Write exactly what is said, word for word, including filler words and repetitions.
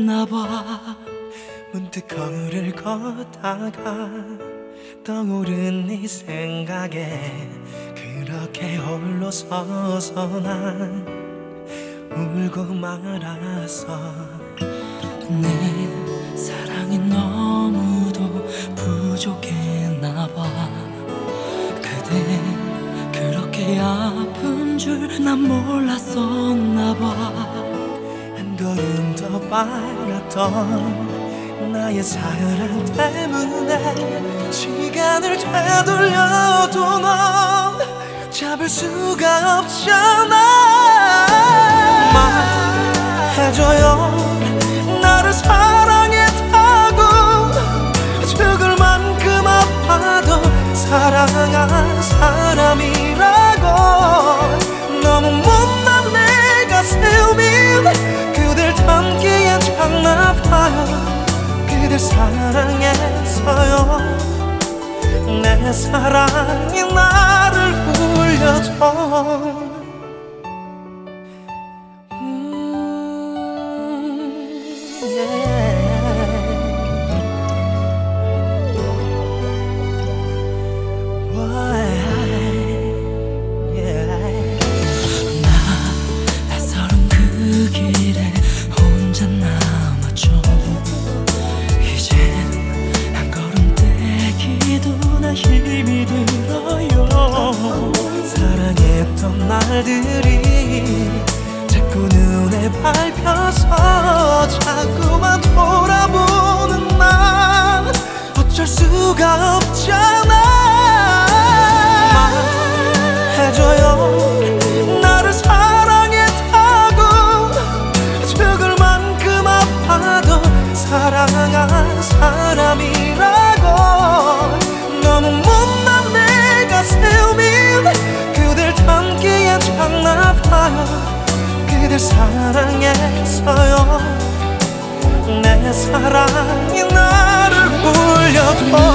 부족했나봐. 문득 거울을 걷다가 떠오른 네 생각에 그렇게 홀로 서서 난 울고 말았어. 내 사랑이 너무도 부족했나봐. 그대 그렇게 아픈 줄 난 몰랐었나봐. 한 걸음 더 빨랐던 나의 사랑 때문에 시간을 되돌려도 넌 잡을 수가 없잖아. 말해줘요 나를 사랑했다고. 죽을 만큼 아파도 사랑한 사람이라고. 너무 못난 내 가슴이 그댈 담기엔 작나봐요. 그댈 사랑해서요 내 사랑이 나를 울려줘. 힘이 들어요. 사랑했던 날들이 자꾸 눈에 밟혀서 자꾸만 돌아보는 난 어쩔 수가 없잖아. 말해줘요 나를 사랑했다고. 죽을 만큼 아파도 사랑한 사람이라고. 너무 못난 내 가슴이 그댈 담기엔 작나봐요. 그댈 사랑해서요 내 사랑이 나를 울려도